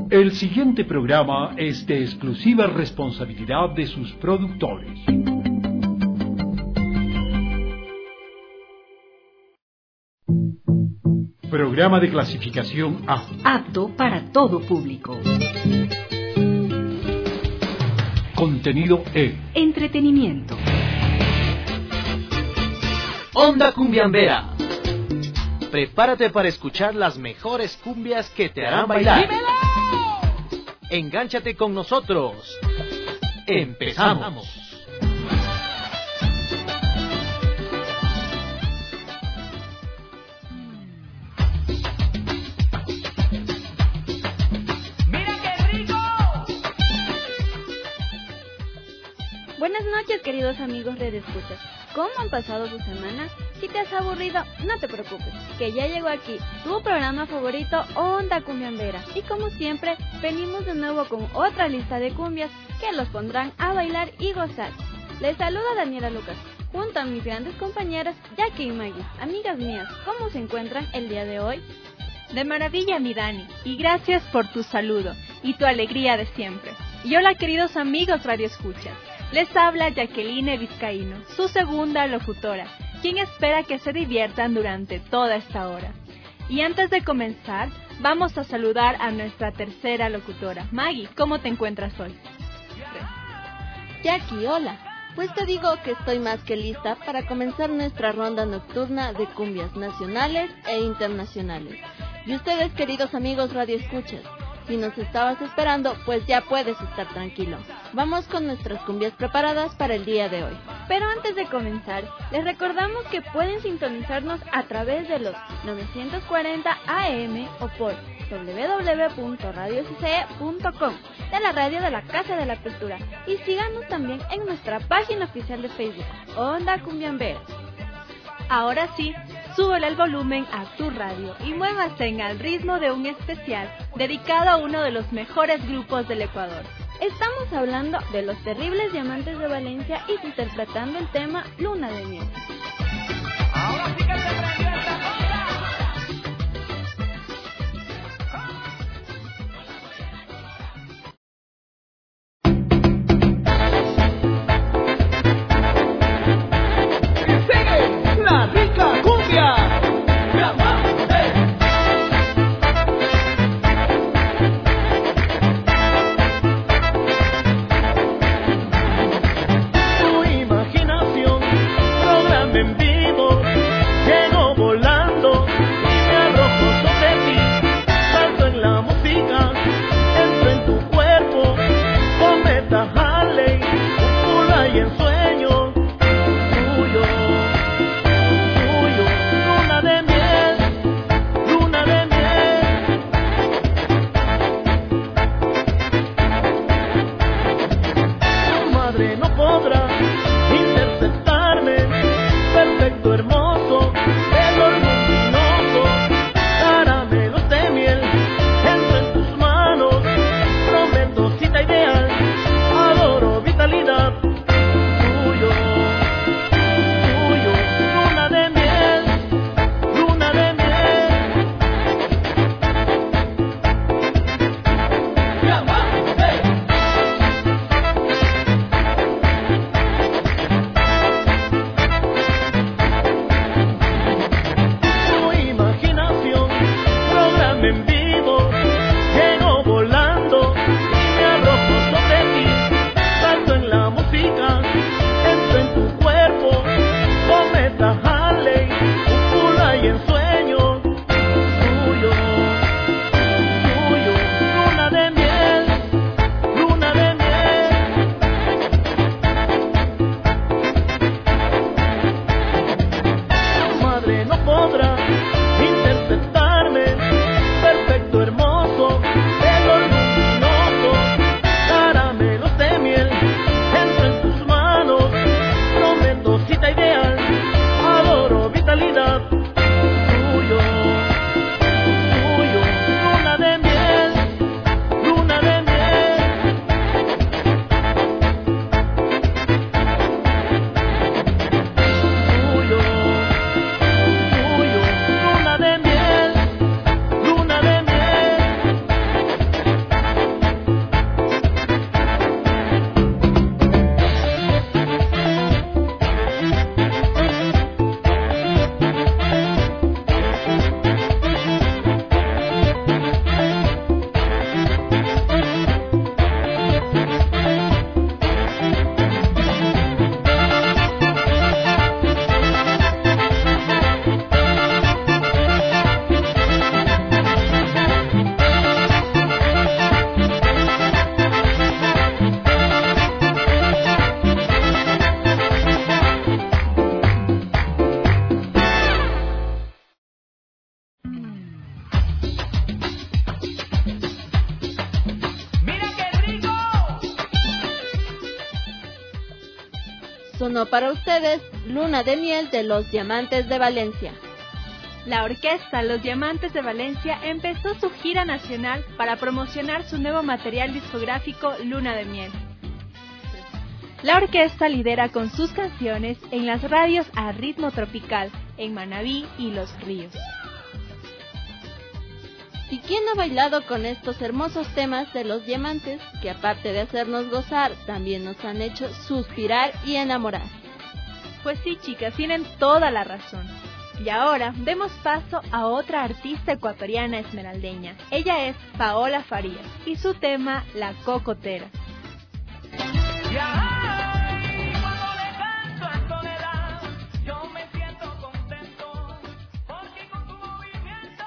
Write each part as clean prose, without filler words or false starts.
El siguiente programa es de exclusiva responsabilidad de sus productores. Programa de clasificación A. Apto para todo público. Contenido E. Entretenimiento. Onda Cumbiambera. Prepárate para escuchar las mejores cumbias que te harán bailar. ¡Dímelo! Engánchate con nosotros. Empezamos. Buenas noches, queridos amigos de Escuchas. ¿Cómo han pasado su semana? Si te has aburrido, no te preocupes, que ya llegó aquí tu programa favorito, Onda Cumbiambera. Y como siempre, venimos de nuevo con otra lista de cumbias que los pondrán a bailar y gozar. Les saluda Daniela Lucas, junto a mis grandes compañeras Jackie y Maggie. Amigas mías, ¿cómo se encuentran el día de hoy? De maravilla, mi Dani, y gracias por tu saludo y tu alegría de siempre. Y hola, queridos amigos Radio Escuchas. Les habla Jacqueline Vizcaíno, su segunda locutora, quien espera que se diviertan durante toda esta hora. Y antes de comenzar, vamos a saludar a nuestra tercera locutora. Maggie, ¿cómo te encuentras hoy? Jackie, hola. Pues te digo que estoy más que lista para comenzar nuestra ronda nocturna de cumbias nacionales e internacionales. Y ustedes, queridos amigos Radio Escuchas, si nos estabas esperando, pues ya puedes estar tranquilo. Vamos con nuestras cumbias preparadas para el día de hoy. Pero antes de comenzar, les recordamos que pueden sintonizarnos a través de los 940 AM o por www.radiocce.com de la radio de la Casa de la Cultura. Y síganos también en nuestra página oficial de Facebook, Onda Cumbiambera. Ahora sí, súbele el volumen a tu radio y muévase al ritmo de un especial dedicado a uno de los mejores grupos del Ecuador. Estamos hablando de Los Terribles Diamantes de Valencia y interpretando el tema Luna de Miel. Ahora sí que se prendió esta cosa. Volando sonó para ustedes Luna de Miel de Los Diamantes de Valencia. La orquesta Los Diamantes de Valencia empezó su gira nacional para promocionar su nuevo material discográfico Luna de Miel. La orquesta lidera con sus canciones en las radios a ritmo tropical, en Manabí y Los Ríos. ¿Y quién no ha bailado con estos hermosos temas de Los Diamantes, que aparte de hacernos gozar, también nos han hecho suspirar y enamorar? Pues sí, chicas, tienen toda la razón. Y ahora demos paso a otra artista ecuatoriana esmeraldeña. Ella es Paola Farías y su tema La Cocotera. Y ay, cuando le canto en soledad, yo me siento contento, porque con tu movimiento.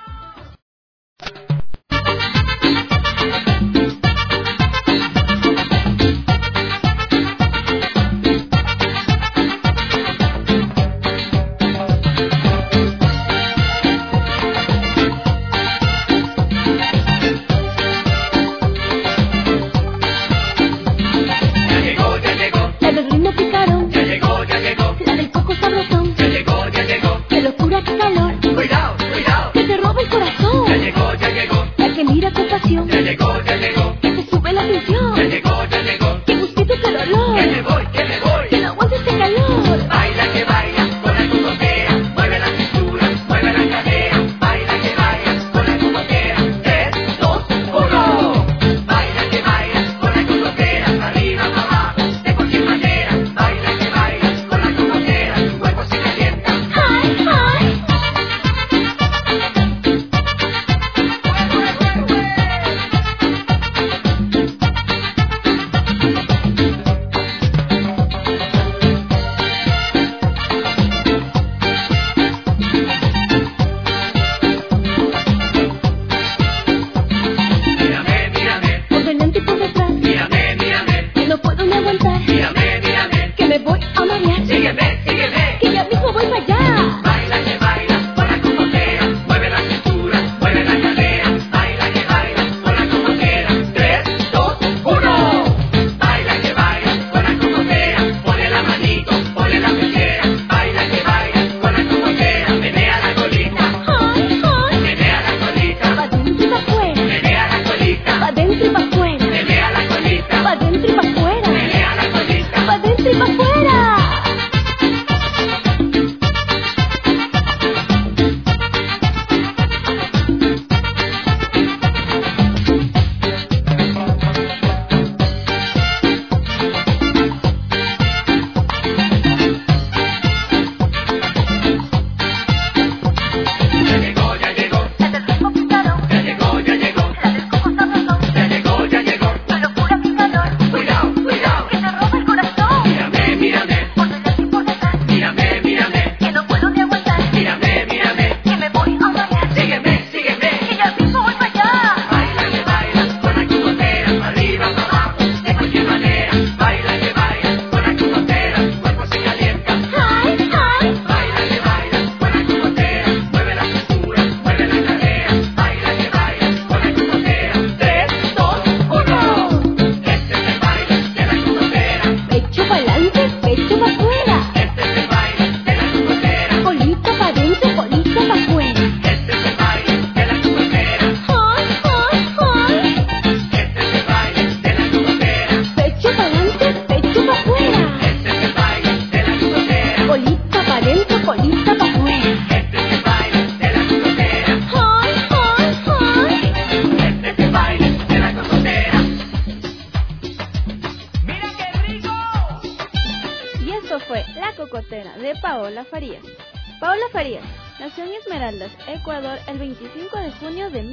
de Paola Farías. Paola Farías nació en Esmeraldas, Ecuador, el 25 de junio de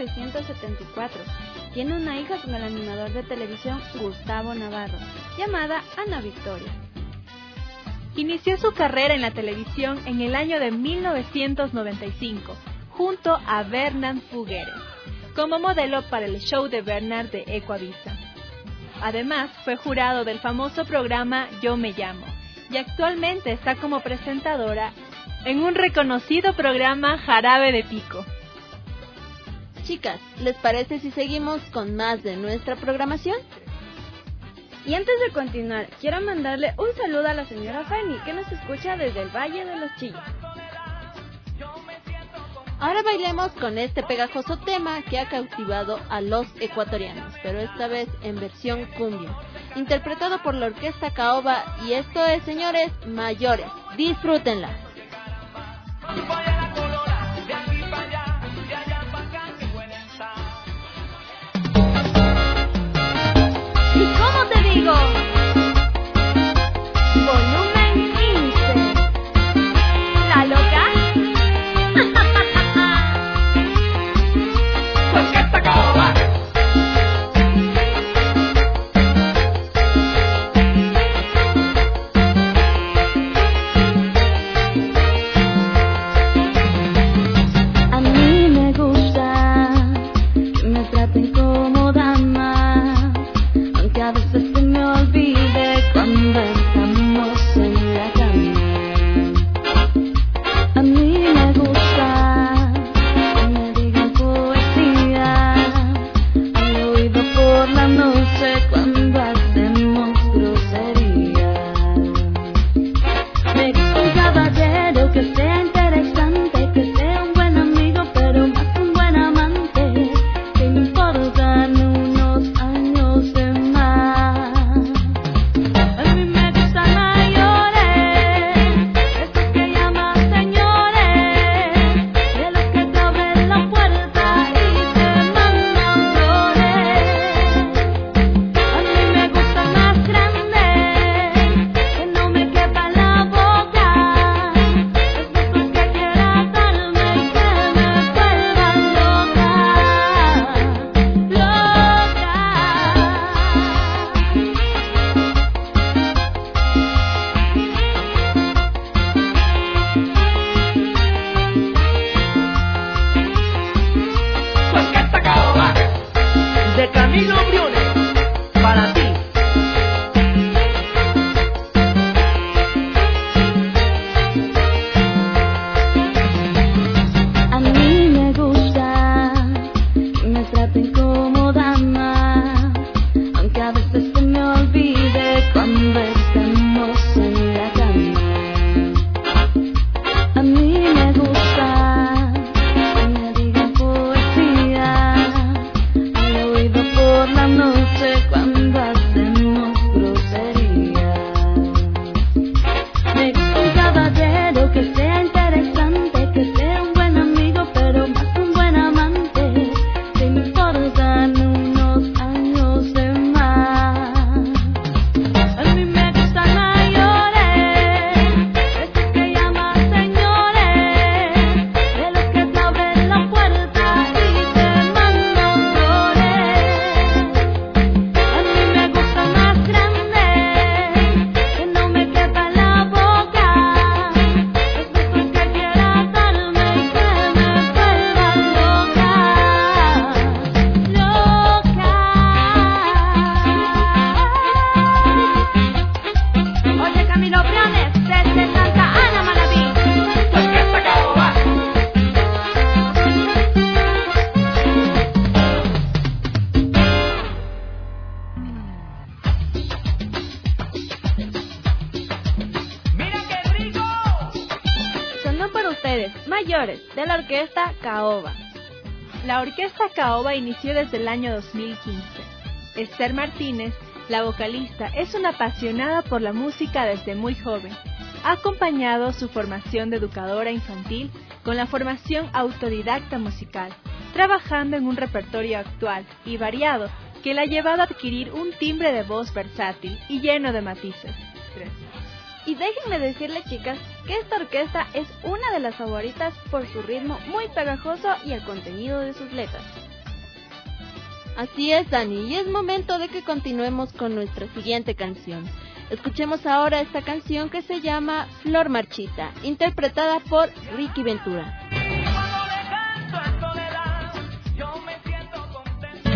1974. Tiene una hija con el animador de televisión Gustavo Navarro, llamada Ana Victoria. Inició su carrera en la televisión en el año de 1995, junto a Bernard Fugueres, como modelo para el show de Bernard de Ecuavisa. Además, fue jurado del famoso programa Yo Me Llamo, y actualmente está como presentadora en un reconocido programa Jarabe de Pico. Chicas, ¿les parece si seguimos con más de nuestra programación? Y antes de continuar, quiero mandarle un saludo a la señora Fanny, que nos escucha desde el Valle de los Chillos. Ahora bailemos con este pegajoso tema que ha cautivado a los ecuatorianos, pero esta vez en versión cumbia, interpretado por la Orquesta Caoba, y esto es, señores, Mayores. Disfrútenla. ¿Y cómo te digo? Volumen 15. ¿La loca? Orquesta Caoba. A mí me gusta que me traten como dama, aunque a veces se me olvide cuando estamos en la cama. A mí me gusta que me digan poesía al oído por la noche cuando hacemos grosería. Me gusta un caballero que sea interesante, que sea un buen amigo, pero más un buen amante, que me importan unos años de más. A mí me gustan mayores, esos que llaman señores, de los que te abren la puerta y te mandan flores. A mí me gustan más grandes, que no me quepa la boca, los besos que quieras darme y que me vuelvan loca, loca. Orquesta Caoba. De Camilo Briones, para ti. A mí me gusta que me traten como dama, aunque a veces se me olvide cuando estamos en la cama. A mí me gusta que me digan poesía al oído por la noche cuando hacemos grosería. Me gusta un caballero que sea interesante, que sea un buen amigo, pero más un buen amante, que me importan unos años de más. A mí me gustan mayores, esos que llaman señores, de los que te abren la puerta y te mandan flores. A mí me gustan más grandes, que no me quepa la boca, los besos que quieras darme y que me vuelvan loca, loca. Oye, Camilo Briones, desde Santa Ana, Manaví. Orquesta Caoba. Mira qué rico. Sonó para ustedes, Mayores, de la Orquesta Caoba. La Orquesta Caoba inició desde el año 2015. Esther Martínez, la vocalista, es una apasionada por la música desde muy joven. Ha acompañado su formación de educadora infantil con la formación autodidacta musical, trabajando en un repertorio actual y variado que la ha llevado a adquirir un timbre de voz versátil y lleno de matices. Y déjenme decirles, chicas, que esta orquesta es una de las favoritas por su ritmo muy pegajoso y el contenido de sus letras. Así es, Dani, y es momento de que continuemos con nuestra siguiente canción. Escuchemos ahora esta canción que se llama Flor Marchita, interpretada por Ricky Ventura. Cuando le canto en soledad, yo me siento contento.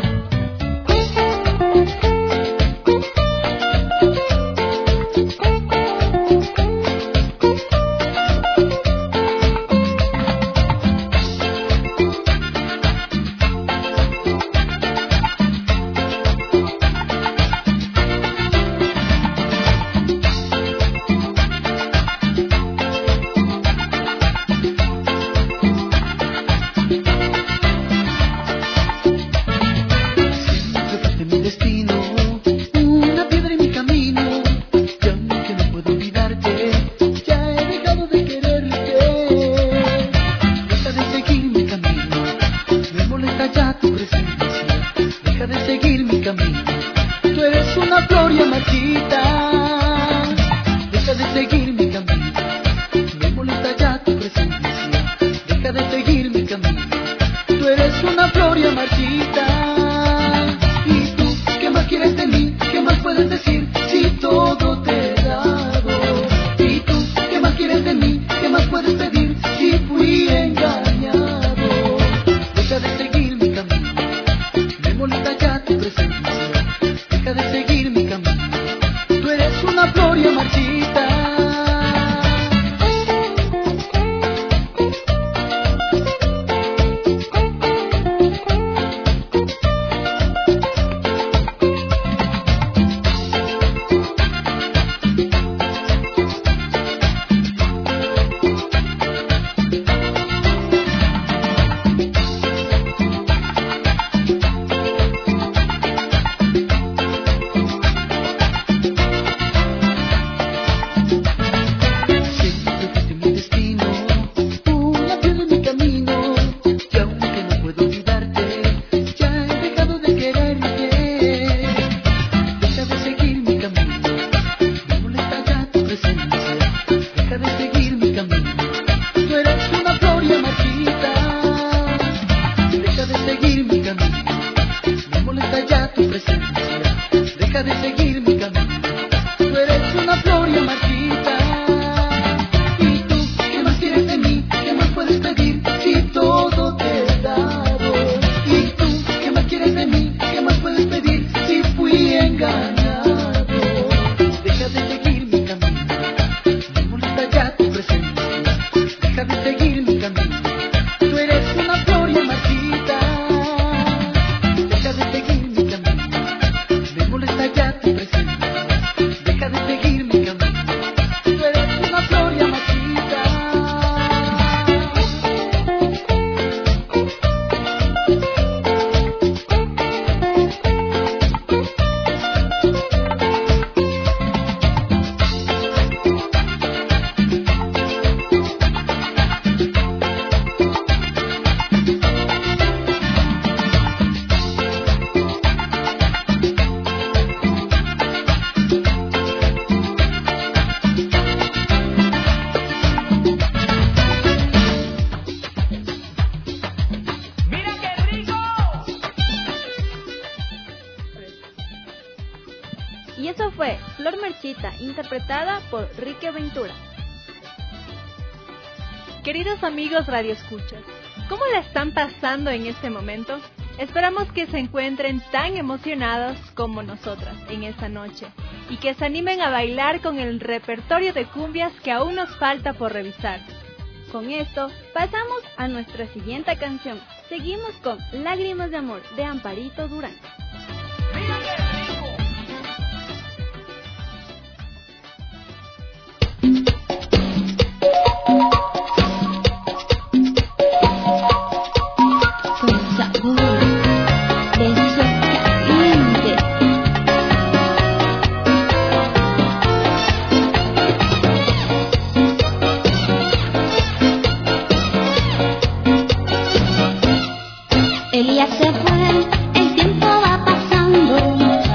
presencia, deja de seguir mi camino. Tú eres una flor ya marchita, deja de seguir mi camino. Me molesta ya tu presencia, deja de seguir mi camino. Tú eres una flor ya marchita. ¿Y tú qué más quieres de mí? ¿Qué más puedes decir si todo te he dado? ¿Y tú qué más quieres de mí? ¿Qué más puedes pedir si fui engañado? Deja de seguir mi camino, me molesta ya tu presencia, deja de seguir mi camino. Tú eres una flor ya marchita. Y eso fue Flor Marchita, interpretada por Rique Ventura. Queridos amigos radioescuchas, ¿cómo la están pasando en este momento? Esperamos que se encuentren tan emocionados como nosotras en esta noche y que se animen a bailar con el repertorio de cumbias que aún nos falta por revisar. Con esto, pasamos a nuestra siguiente canción. Seguimos con Lágrimas de Amor, de Amparito Durán. Con sabor de sopa caliente. El día se fue, el tiempo va pasando.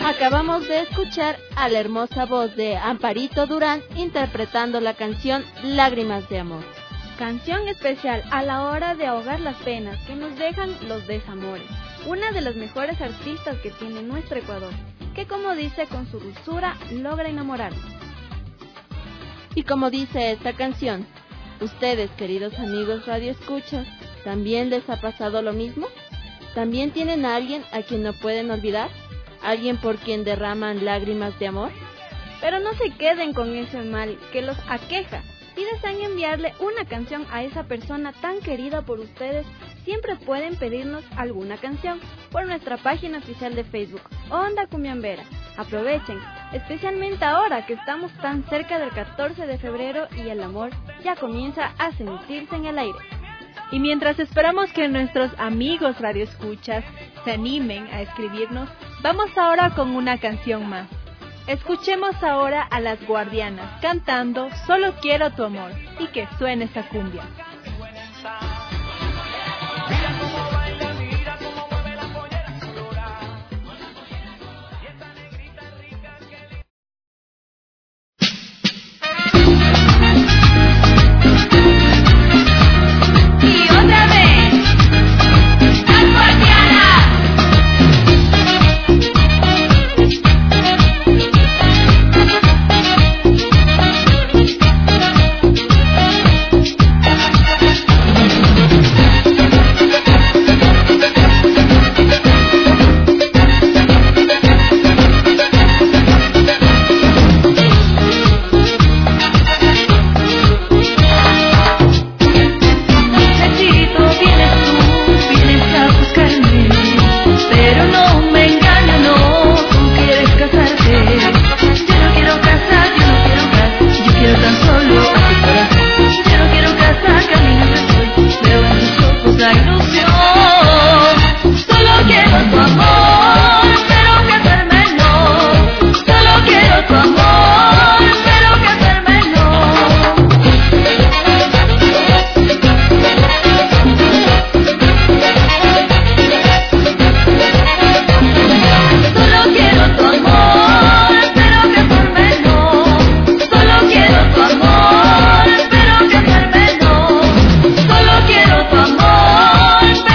Acabamos de escuchar a la hermosa voz de Amparito Durán interpretando la canción Lágrimas de Amor. Canción especial a la hora de ahogar las penas que nos dejan los desamores. Una de las mejores artistas que tiene nuestro Ecuador, que como dice con su dulzura logra enamorarnos. Y como dice esta canción, ustedes, queridos amigos radioescuchas, ¿también les ha pasado lo mismo? ¿También tienen a alguien a quien no pueden olvidar? ¿Alguien por quien derraman lágrimas de amor? Pero no se queden con ese mal que los aqueja. Si desean enviarle una canción a esa persona tan querida por ustedes, siempre pueden pedirnos alguna canción por nuestra página oficial de Facebook, Onda Cumbiambera. Aprovechen, especialmente ahora que estamos tan cerca del 14 de febrero y el amor ya comienza a sentirse en el aire. Y mientras esperamos que nuestros amigos radioescuchas se animen a escribirnos, vamos ahora con una canción más. Escuchemos ahora a Las Guardianas cantando Solo Quiero Tu Amor y que suene esa cumbia. Mira cómo baila, mira cómo mueve la pollera colorada. Y esta negrita rica que Y otra vez, Las Guardianas. Solo quiero tu amor.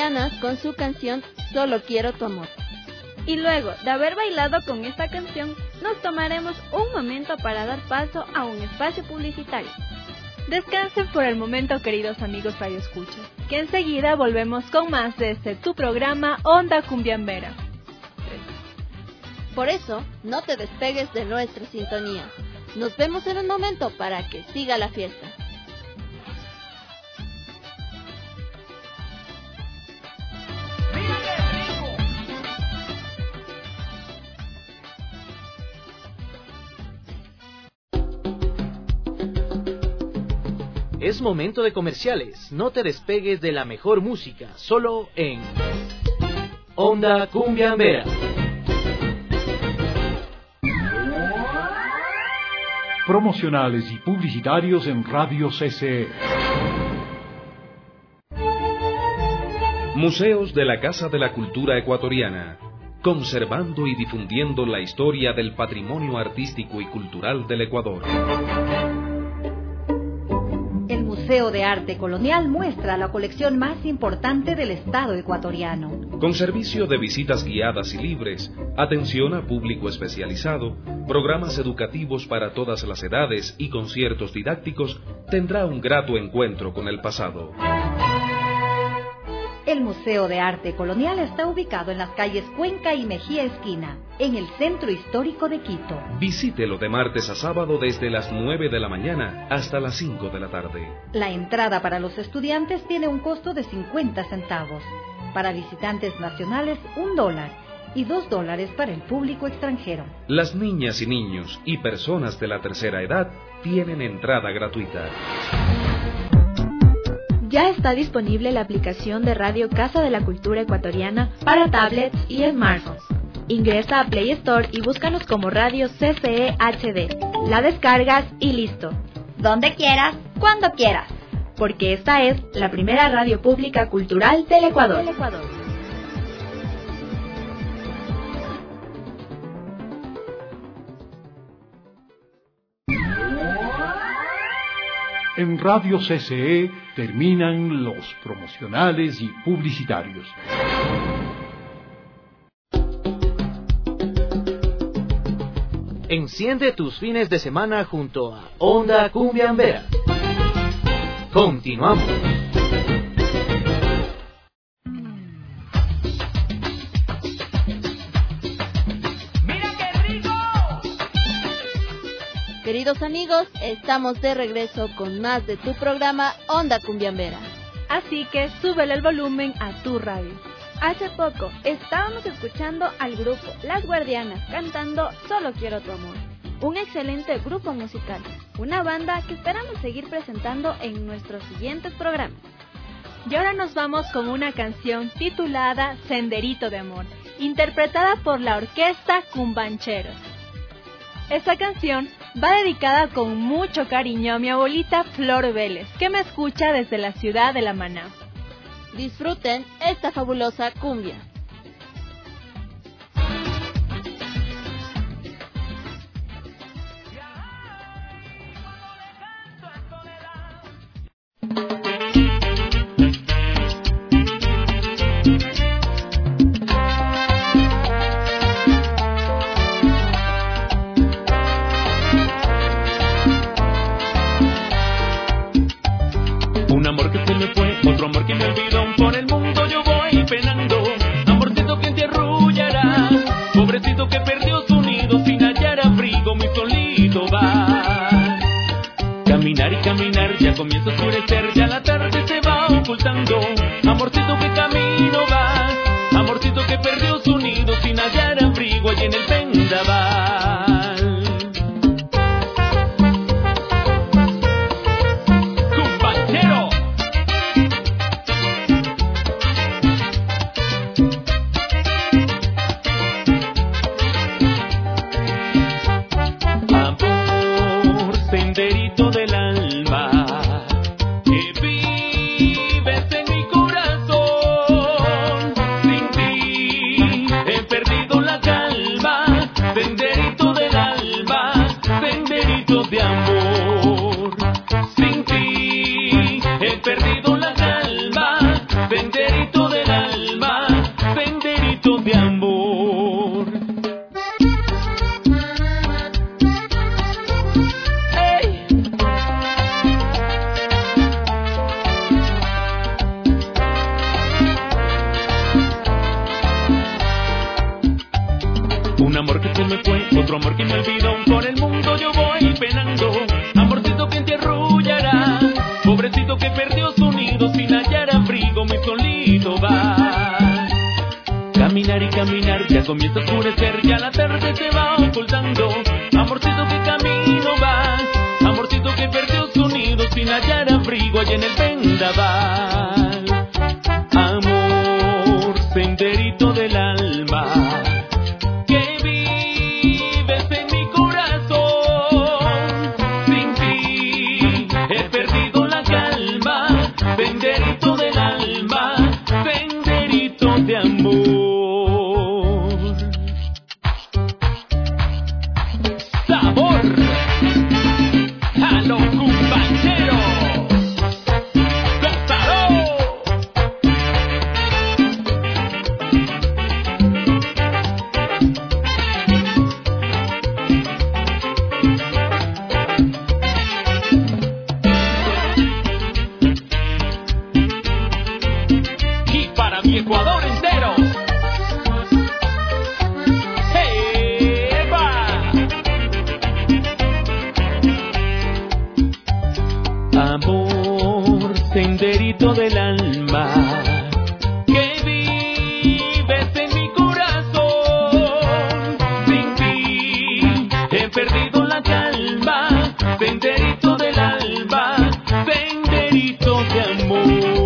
Guardianas con su canción Solo Quiero Tu Amor. Y luego de haber bailado con esta canción, nos tomaremos un momento para dar paso a un espacio publicitario. Descansen por el momento, queridos amigos radioescuchas, que enseguida volvemos con más de tu programa Onda Cumbiambera. Por eso, no te despegues de nuestra sintonía. Nos vemos en un momento para que siga la fiesta. Es momento de comerciales. No te despegues de la mejor música, solo en Onda Cumbiambera. Promocionales y publicitarios en Radio CCE. Museos de la Casa de la Cultura Ecuatoriana, conservando y difundiendo la historia del patrimonio artístico y cultural del Ecuador. El Museo de Arte Colonial muestra la colección más importante del Estado ecuatoriano. Con servicio de visitas guiadas y libres, atención a público especializado, programas educativos para todas las edades y conciertos didácticos, tendrá un grato encuentro con el pasado. El Museo de Arte Colonial está ubicado en las calles Cuenca y Mejía Esquina, en el centro histórico de Quito. Visítelo de martes a sábado desde las 9 de la mañana hasta las 5 de la tarde. La entrada para los estudiantes tiene un costo de 50 centavos. Para visitantes nacionales, $1 y $2 para el público extranjero. Las niñas y niños y personas de la tercera edad tienen entrada gratuita. Ya está disponible la aplicación de Radio Casa de la Cultura Ecuatoriana para tablets y smartphones. Ingresa a Play Store y búscanos como Radio CCE HD. La descargas y listo. Donde quieras, cuando quieras. Porque esta es la primera radio pública cultural del Ecuador. En Radio CCE terminan los promocionales y publicitarios. Enciende tus fines de semana junto a Onda Cumbiambera. Continuamos. Queridos amigos, estamos de regreso con más de tu programa Onda Cumbiambera. Así que súbele el volumen a tu radio. Hace poco estábamos escuchando al grupo Las Guardianas cantando Solo Quiero Tu Amor. Un excelente grupo musical, una banda que esperamos seguir presentando en nuestros siguientes programas. Y ahora nos vamos con una canción titulada Senderito de Amor, interpretada por la orquesta Cumbancheros. Esta canción va dedicada con mucho cariño a mi abuelita Flor Vélez, que me escucha desde la ciudad de La Maná. Disfruten esta fabulosa cumbia. Un amor que se me fue, otro amor que me olvidó. Por el mundo yo voy penando. Amorcito que te arrullará. Pobrecito que perdió su nido sin hallar abrigo, muy solito va. Caminar y caminar, ya comienza a oscurecer, ya la tarde se va ocultando. Amorcito que camino va. Amorcito que perdió su nido sin hallar abrigo allí en el vendaval. Senderito del alma, que vives en mi corazón. Sin ti he perdido la calma. Senderito que se me fue, otro amor que me olvidó. Por el mundo yo voy penando, amorcito que te arrullará. Pobrecito que perdió su nido, sin hallar abrigo, muy solito va. Caminar y caminar, ya comienza a oscurecer, ya la tarde se va ocultando. Amorcito que camino vas, amorcito que perdió su nido, sin hallar abrigo allá en el vendaval. Amor, senderito del alma, que vives en mi corazón. Sin ti he perdido la calma, senderito del alma, senderito de amor. Ecuador entero. ¡Eva! Amor, senderito del alma, que vives en mi corazón. Sin ti he perdido la calma, senderito del alma, senderito de amor.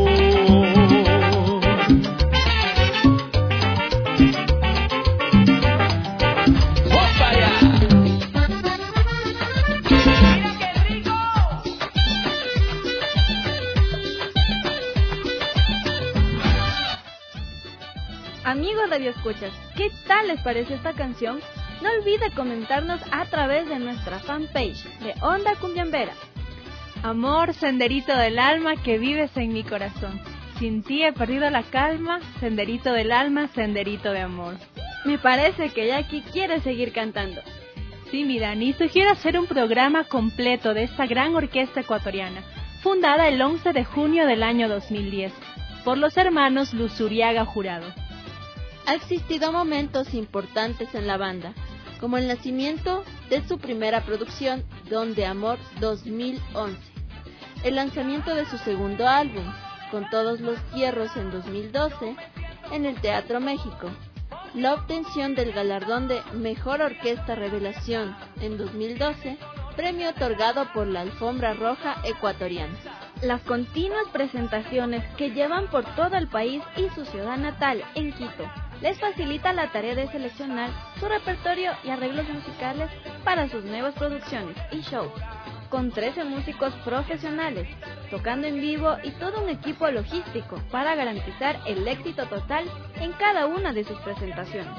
Amigos radioescuchas, ¿qué tal les pareció esta canción? No olvide comentarnos a través de nuestra fanpage de Onda Cumbiambera. Amor, senderito del alma que vives en mi corazón. Sin ti he perdido la calma, senderito del alma, senderito de amor. Me parece que Jackie quiere seguir cantando. Sí, mi Dani, sugiero hacer un programa completo de esta gran orquesta ecuatoriana, fundada el 11 de junio del año 2010, por los hermanos Luzuriaga Jurado. Ha existido momentos importantes en la banda, como el nacimiento de su primera producción, Don de Amor 2011, el lanzamiento de su segundo álbum, Con Todos los Hierros en 2012, en el Teatro México, la obtención del galardón de Mejor Orquesta Revelación en 2012, premio otorgado por la Alfombra Roja Ecuatoriana. Las continuas presentaciones que llevan por todo el país y su ciudad natal, en Quito, les facilita la tarea de seleccionar su repertorio y arreglos musicales para sus nuevas producciones y shows, con 13 músicos profesionales, tocando en vivo y todo un equipo logístico para garantizar el éxito total en cada una de sus presentaciones.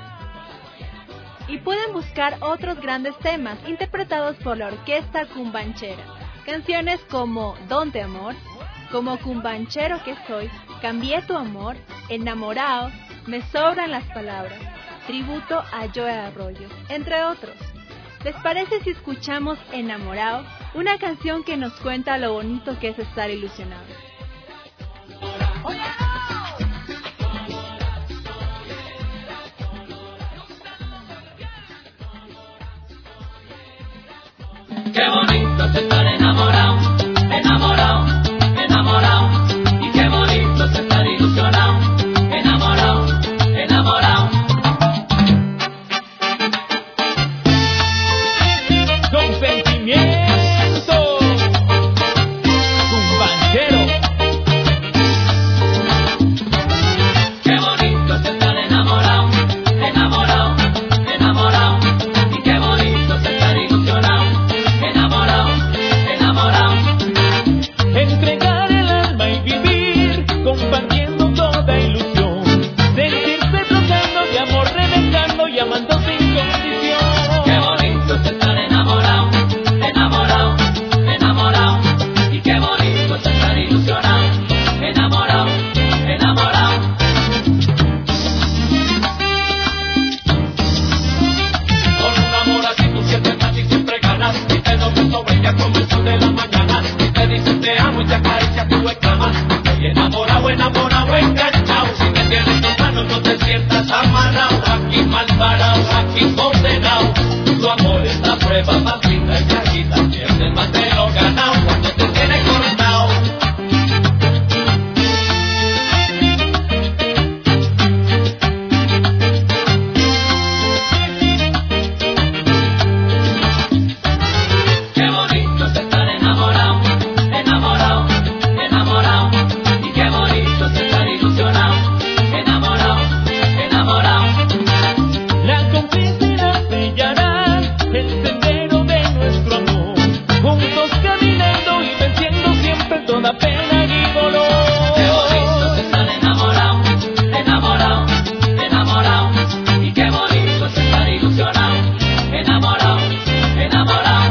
Y pueden buscar otros grandes temas interpretados por la Orquesta Cumbanchera, canciones como Don de Amor, Como Cumbanchero que soy, Cambié tu amor, Enamorado, Me sobran las palabras, Tributo a Joe Arroyo, entre otros. ¿Les parece si escuchamos Enamorado, una canción que nos cuenta lo bonito que es estar ilusionado? Qué bonito es estar enamorado, enamorado, enamorado. Y qué bonito es estar ilusionado, enamorado, enamorado. Con sentimiento, cumbanchero. Qué bonito es estar enamorado, enamorado, enamorado. Y qué bonito es estar ilusionado, enamorado, aquí mal parado, aquí condenado. Tu amor es la prueba más linda y carita, pierdes más de lo ganado cuando te tiene cortado. Qué bonito es estar enamorado, enamorado, enamorado. Y qué bonito es estar ilusionado, enamorado, enamorado. La complicidad brillará, el sendero de nuestro amor, juntos caminando y venciendo siempre toda pena y dolor. Qué bonito es estar enamorado, enamorado, enamorado. Y qué bonito es estar ilusionado, enamorado, enamorado.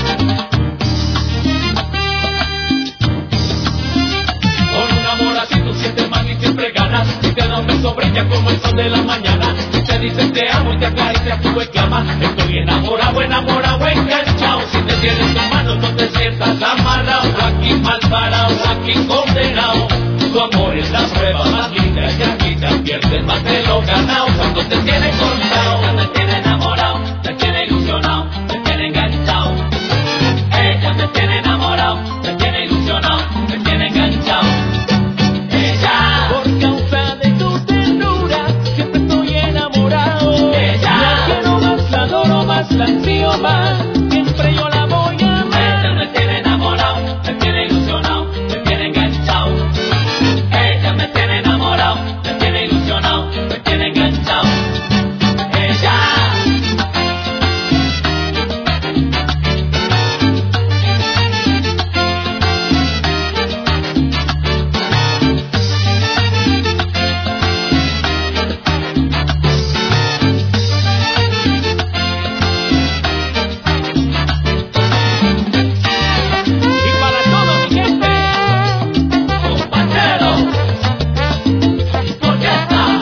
Con un amor así tú sientes más y siempre ganas. Y te da un beso brilla como el sol de la mañana. Y te dicen te amo y te acaricia tu exclama. Estoy enamorado, enamorado, enganchado. Si te tienes tus manos no te sientas amarrado. Aquí mal parado, aquí condenado. Tu amor es la prueba más linda y aquí te pierdes más de lo ganado cuando te tiene cortado. Ella me tiene enamorado, me tiene ilusionado, me tiene enganchado. Ella me tiene enamorado, me tiene ilusionado, me tiene enganchado. Ella, Por causa de tu ternura, siempre estoy enamorado. La quiero más, la adoro más, la ansío más, siempre yo la voy a amar. ella me tiene enamorado, me tiene ilusionado, me tiene enganchado. Ella me tiene enamorado, me tiene ilusionado, me tiene enganchado. Ella. Y para toda mi gente, Compañero, orquesta.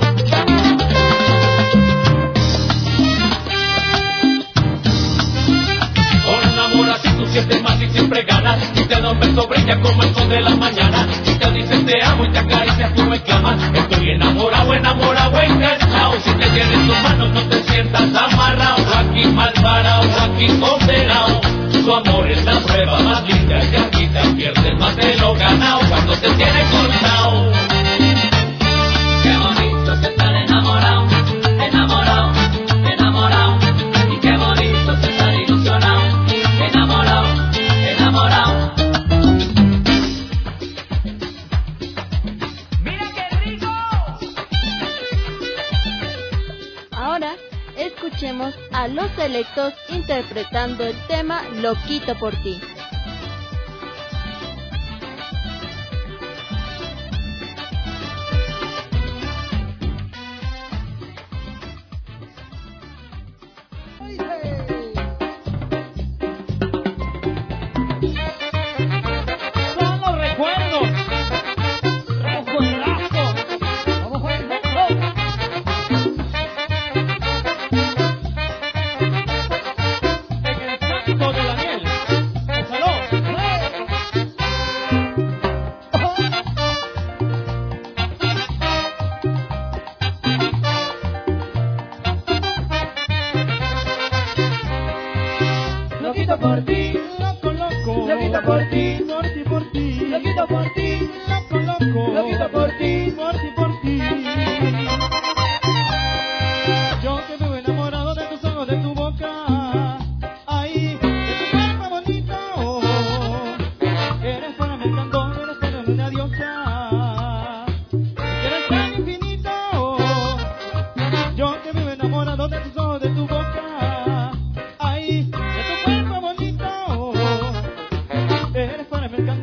Con un amor así tú sientes más y siempre ganas. Y te da un beso brilla como el sol de la mañana. Y te dicen te amo y te acaricia tu exclama. Estoy enamorado, enamorado, enganchado. Si te tienes tus manos no te sientas amarrado. Aquí mal parado, aquí condenado. Tu amor es la prueba más linda y aquí te pierdes más de lo ganado cuando te tiene cortado. Qué bonito es estar enamorado, enamorado, enamorado. Y qué bonito es estar ilusionado, enamorado, enamorado. mira qué rico. Ahora escuchemos a Los Selectos interpretando el tema Loquito por ti. Son los recuerdos. Recuerdazo. Vamos con el mundo. En el canto de Daniel. Salón. Loquito por ti, loco, loco. Loquito por ti, por ti, por ti. Loquito por ti, loco, loco. Loquito por ti, por ti, por ti. Yo que vivo enamorado de tus ojos, de tu boca. Ay, de tu cuerpo bonito. Eres para mí el candón, eres para mí una diosa. Eres tan infinito. Yo que vivo enamorado de tus ojos, de tu boca. Ay, de tu cuerpo bonito. Eres para mí el candón.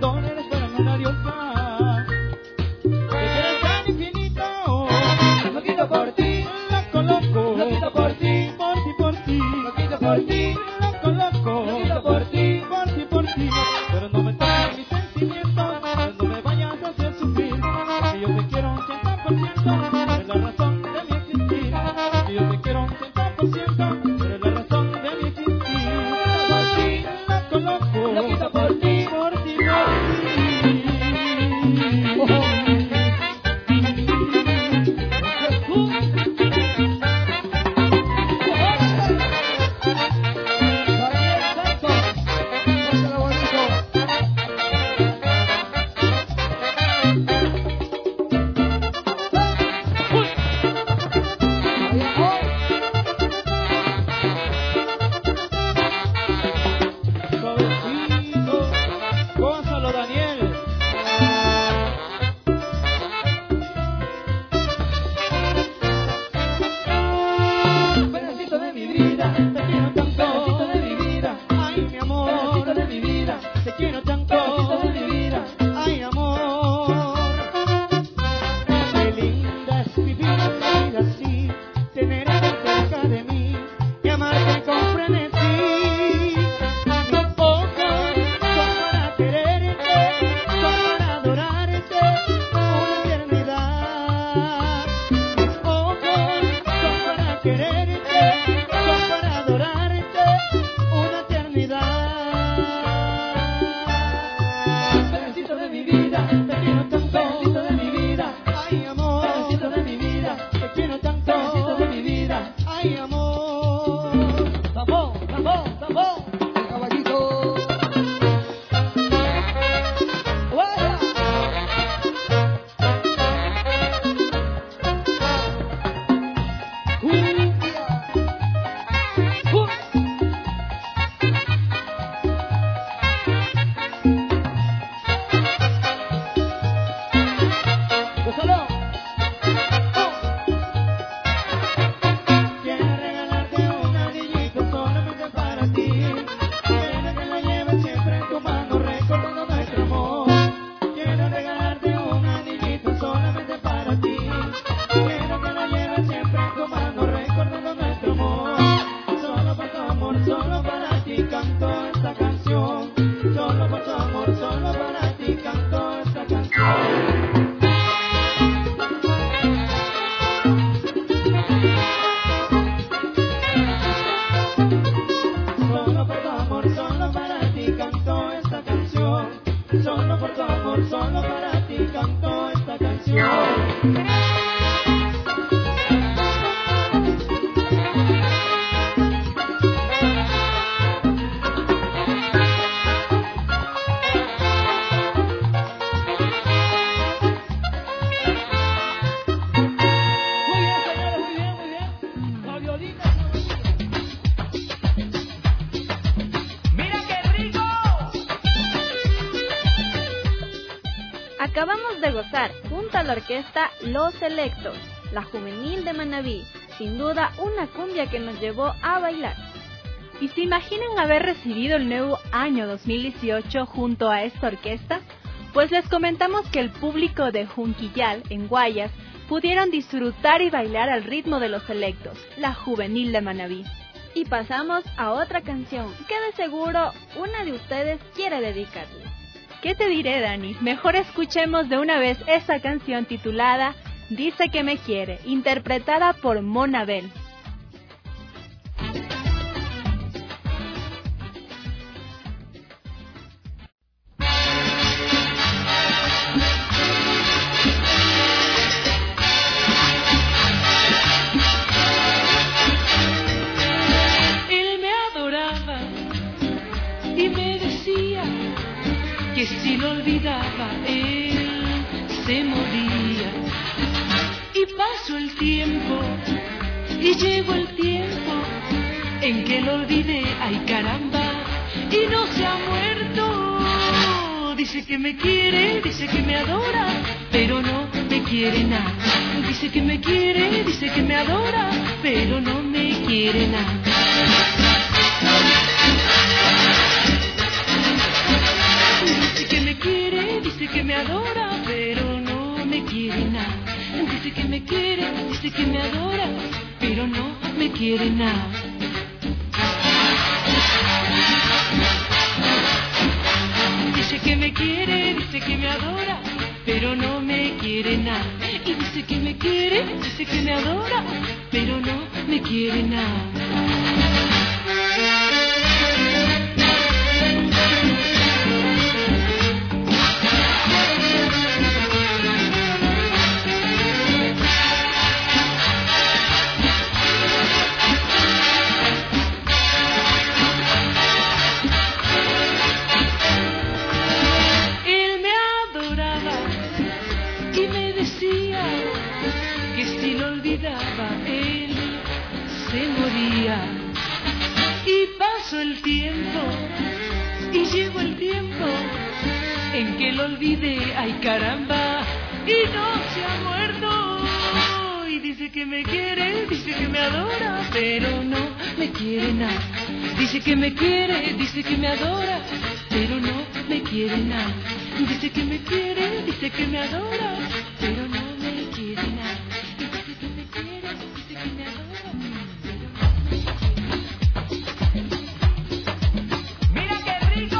vida, te quiero tanto, pedacito de mi vida, ay mi amor, pedacito de mi vida, te quiero tanto, pedacito de mi vida, ay amor. Qué linda es vivir la vida así, tenerte cerca de mí y amarte con frenesí. Mis ojos son para quererte, son para adorarte, una eternidad. Mis ojos son para quererte, son para adorarte, una eternidad. Pedacito de mi vida, te quiero tanto, pedacito de mi vida, ay amor, pedacito de mi vida, te quiero tanto, pedacito de mi vida, ay amor. Tambor, tambor, tambor, el caballito. ¡Vaya! ¡Gózalo! Quiero regalarte un anillito solamente para ti. Quiero que lo lleves siempre en tu mano recordando nuestro amor. Quiero regalarte un anillito solamente para ti. Quiero que lo lleves siempre en tu mano recordando nuestro amor. Solo por tu amor, solo para ti canto esta canción. Solo por tu amor, solo para ti canto esta canción. Solo por tu amor, solo para ti canto esta canción. Solo por tu amor, solo para ti canto esta canción. Muy bien, señores, muy bien, muy bien. La violita. ¡Mira qué rico! Acabamos de gozar junto a la orquesta Los Selectos, la juvenil de Manabí, sin duda una cumbia que nos llevó a bailar. ¿Y se imaginan haber recibido el nuevo año 2018 junto a esta orquesta? Pues les comentamos que el público de Junquillal, en Guayas, pudieron disfrutar y bailar al ritmo de Los Selectos, la juvenil de Manabí. Y pasamos a otra canción que de seguro una de ustedes quiere dedicarle. ¿Qué te diré, Dani? Mejor escuchemos de una vez esa canción titulada Dice que me quiere, interpretada por Monabel. Él me adoraba y me decía que si lo olvidaba él se moría. Y pasó el tiempo y llegó el tiempo en que lo olvidé, ay caramba, y no se ha muerto. Dice que me quiere, dice que me adora, pero no me quiere nada. Dice que me quiere, dice que me adora, pero no me quiere nada. Dice que me quiere, dice que me adora, pero no me quiere nada. Dice que me quiere, dice que me adora, pero no me quiere nada. Dice que me quiere, dice que me adora, pero no me quiere nada. Y dice que me quiere, dice que me adora, pero no me quiere nada. Él me adoraba y me decía que si lo olvidaba él se moría. Y pasó el tiempo y llegó el tiempo en que lo olvidé, ay caramba, y no se ha muerto. Y dice que me quiere, dice que me adora, pero no me quiere nada. Dice que me quiere, dice que me adora, pero no me quiere nada. Dice que me quiere, dice que me adora, pero no me quiere nada. Dice que me quiere, dice que me adora, pero no me quiere. ¡Mira qué rico!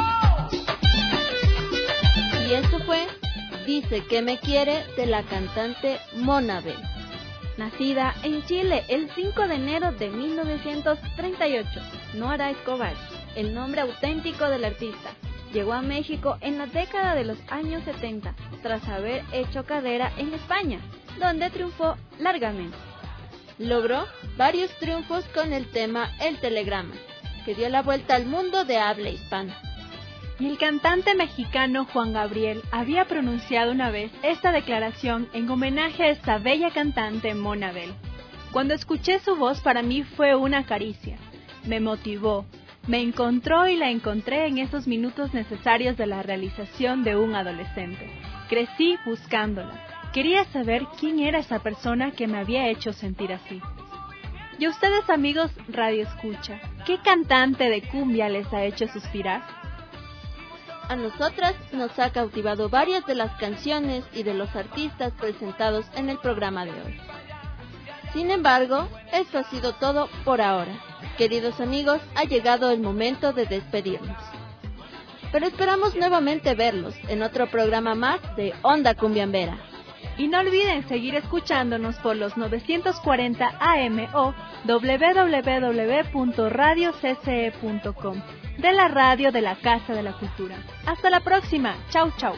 Y esto fue Dice que me quiere de la cantante Mona Bell. Nacida en Chile el 5 de enero de 1938, Nora Escobar, el nombre auténtico del artista, llegó a México en la década de los años 70 tras haber hecho carrera en España, donde triunfó largamente. Logró varios triunfos con el tema El Telegrama, que dio la vuelta al mundo de habla hispana. Y el cantante mexicano Juan Gabriel había pronunciado una vez esta declaración en homenaje a esta bella cantante Mona Bell. Cuando escuché su voz, para mí fue una caricia. Me motivó, me encontró y la encontré en esos minutos necesarios de la realización de un adolescente. Crecí buscándola. Quería saber quién era esa persona que me había hecho sentir así. Y a ustedes, amigos Radio Escucha, ¿qué cantante de cumbia les ha hecho suspirar? A nosotras nos ha cautivado varias de las canciones y de los artistas presentados en el programa de hoy. Sin embargo, esto ha sido todo por ahora. Queridos amigos, ha llegado el momento de despedirnos. Pero esperamos nuevamente verlos en otro programa más de Onda Cumbiambera. Y no olviden seguir escuchándonos por los 940 AM o www.radiocce.com, de la radio de la Casa de la Cultura. Hasta la próxima. Chau, chau.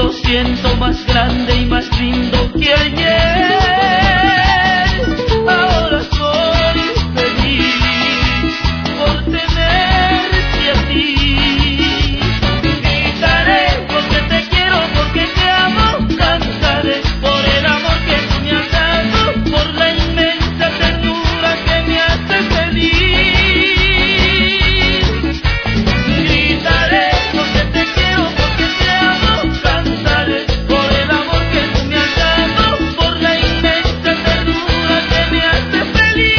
lo siento más grande y más lindo que ayer. Ahora soy feliz por tenerte a ti. Gritaré porque te quiero, porque te amo. Cantaré por el amor que tú me has dado, por la inmensa ternura que me hace feliz. Gritaré porque te quiero, porque te amo. Cantaré por el amor que tú me has dado, por la inmensa ternura que me hace feliz.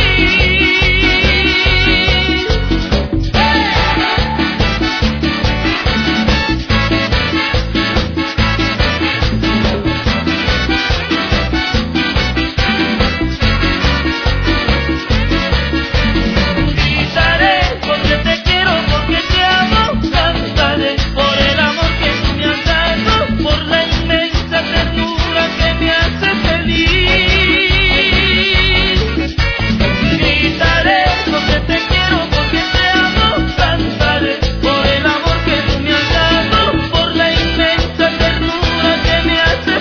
Gritaré porque te quiero, porque te amo. Cantaré por el amor que tú me has dado, por la inmensa ternura que me hace feliz. Gritaré porque te quiero, porque te amo. Cantaré por el amor que tú me has dado, por la inmensa ternura que me hace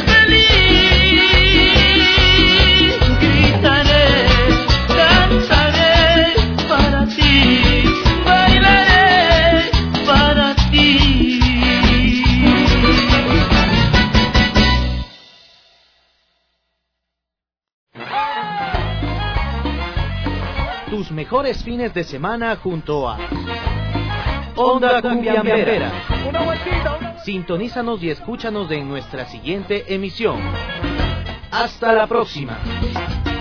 feliz. Gritaré, cantaré para ti, bailaré para ti. Tus mejores fines de semana junto a Onda Cumbiambera. Sintonízanos y escúchanos en nuestra siguiente emisión. Hasta la próxima.